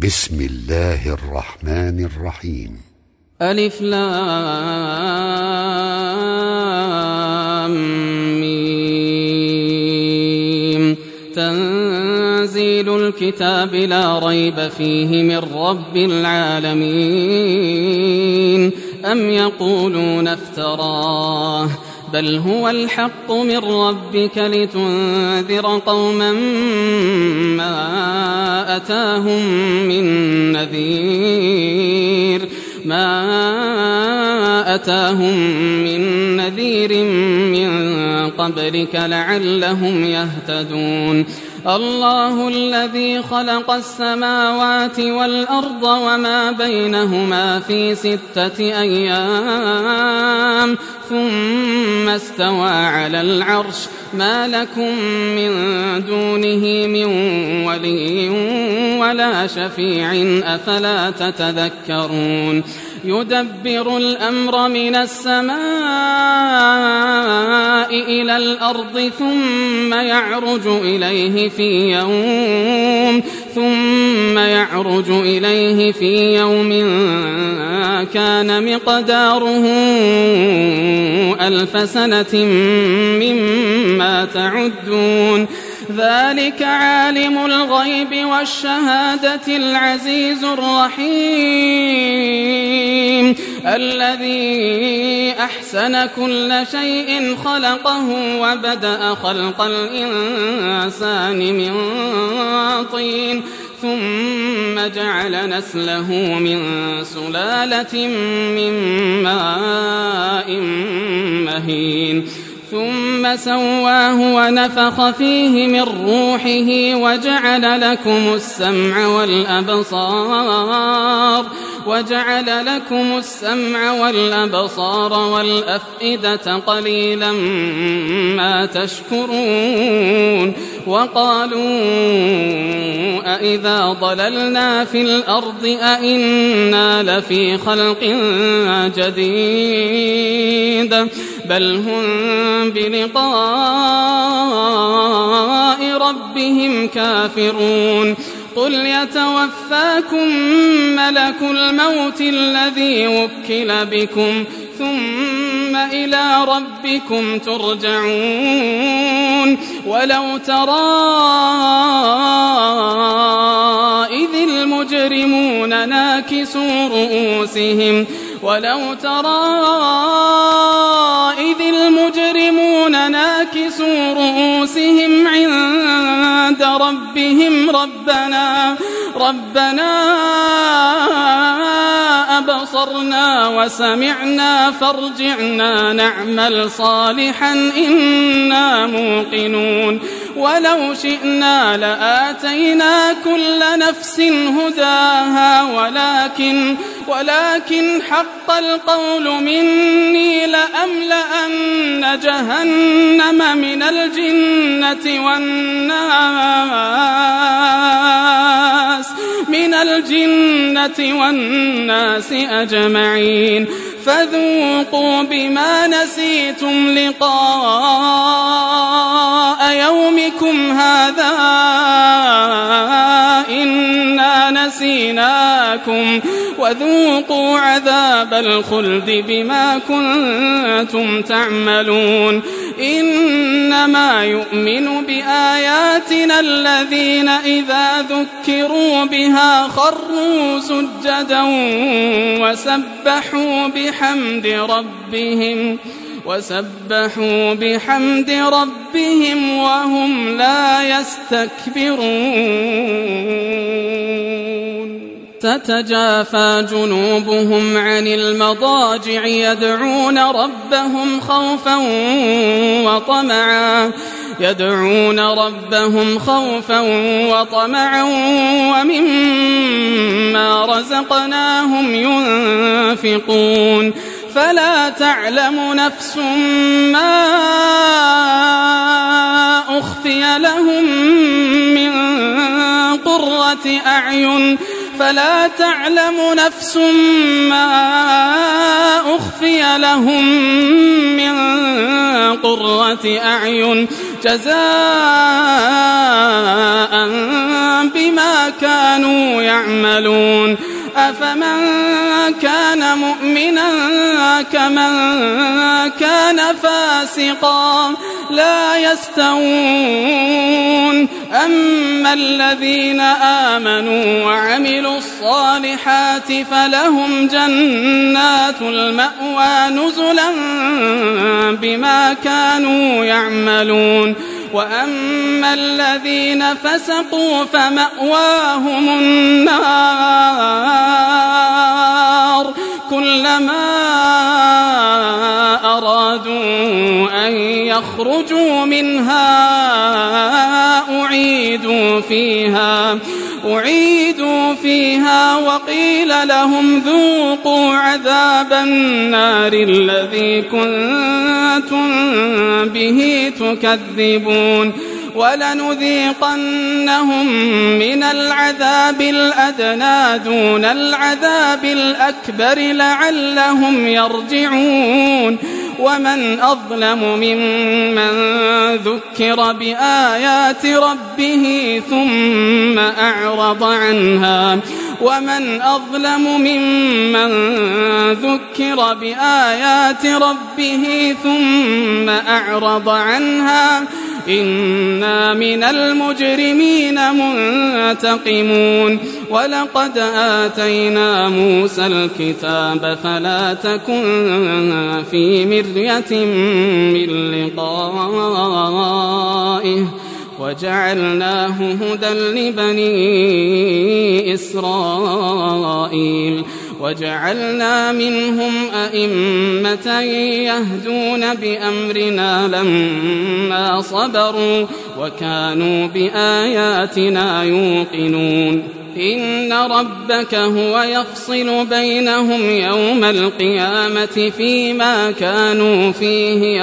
بسم الله الرحمن الرحيم. ألف لام ميم. تنزيل الكتاب لا ريب فيه من رب العالمين. أم يقولون افتراه بل هو الحق من ربك لتنذر قوما ما أتاهم من نذير من قبلك لعلهم يهتدون. الله الذي خلق السماوات والأرض وما بينهما في 6 أيام ثم استوى على العرش. ما لكم من دونه من ولي ولا شفيع أفلا تتذكرون. يدبر الأمر من السماء إلى الأرض ثم يعرج إليه في يوم كان مقداره 1000 سنة مما تعدون. ذلك عالم الغيب والشهادة العزيز الرحيم الذي أحسن كل شيء خلقه وبدأ خلق الإنسان من طين ثم جعل نسله من سلالة من ماء مهين ثم سواه ونفخ فيه من روحه وجعل لكم السمع والأبصار والأفئدة قليلا ما تشكرون. وقالوا أإذا ضللنا في الأرض أإنا لفي خلق جديد بل هم بلقاء ربهم كافرون. قل يتوفاكم ملك الموت الذي وكل بكم ثم إلى ربكم ترجعون. ولو ترى إذ المجرمون ناكسوا رؤوسهم عند ربهم ربنا أبصرنا وسمعنا فارجعنا نعمل صالحا إنا موقنون. ولو شئنا لآتينا كل نفس هداها ولكن حق القول مني لأملأن جهنم من الجنة والناس أجمعين. فذوقوا بما نسيتم لقاء يومكم هذا إنا نسيناكم وذوقوا عذاب الخلد بما كنتم تعملون. إنما يؤمن بآياتنا الذين إذا ذكروا بها خروا سجدا وسبحوا بحمد ربهم وهم لا يستكبرون. تتجافى جنوبهم عن المضاجع يدعون ربهم خوفا وطمعا ومما رزقناهم ينفقون. فلا تعلم نفس ما أخفي لهم من قرة أعين جزاء بما كانوا يعملون أفمن كان مؤمنا كمن كان فاسقا لا يستوون أما الذين آمنوا وعملوا الصالحات فلهم جنات المأوى نزلا بما كانوا يعملون وأما الذين فسقوا فمأواهم النار كلما أرادوا أن يخرجوا منها أعيدوا فيها وقيل لهم ذوقوا عذاب النار الذي كنتم به تكذبون ولنذيقنهم من العذاب الأدنى دون العذاب الأكبر لعلهم يرجعون ومن أظلم ممن ذكر بآيات ربه ثم أعرض عنها ومن أظلم ممن ذكر بآيات ربه ثم أعرض عنها إنا من المجرمين منتقمون ولقد آتينا موسى الكتاب فلا تكن في مرية من لقائه وجعلناه هدى لبني إسرائيل وجعلنا منهم أئمة يهدون بأمرنا لما صبروا وكانوا بآياتنا يوقنون إن ربك هو يفصل بينهم يوم القيامة فيما كانوا فيه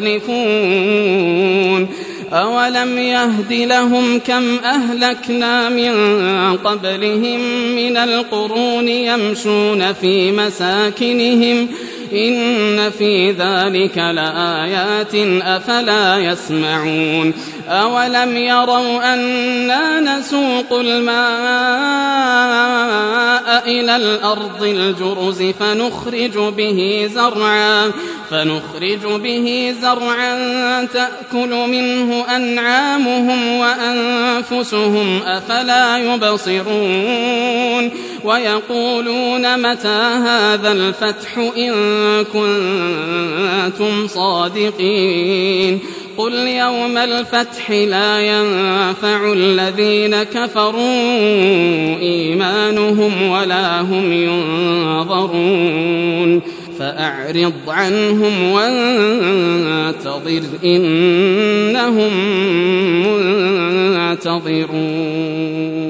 يختلفون أولم يهد لهم كم أهلكنا من قبلهم من القرون يمشون في مساكنهم إن في ذلك لآيات أفلا يسمعون أولم يروا أنا نسوق الماء إلى الأرض الجرز فنخرج به زرعا تأكل منه أنعامهم وأنفسهم أفلا يبصرون ويقولون متى هذا الفتح إن كنتم صادقين قل يوم الفتح لا ينفع الذين كفروا إيمانهم ولا هم ينظرون فأعرض عنهم وانتظر إنهم منتظرون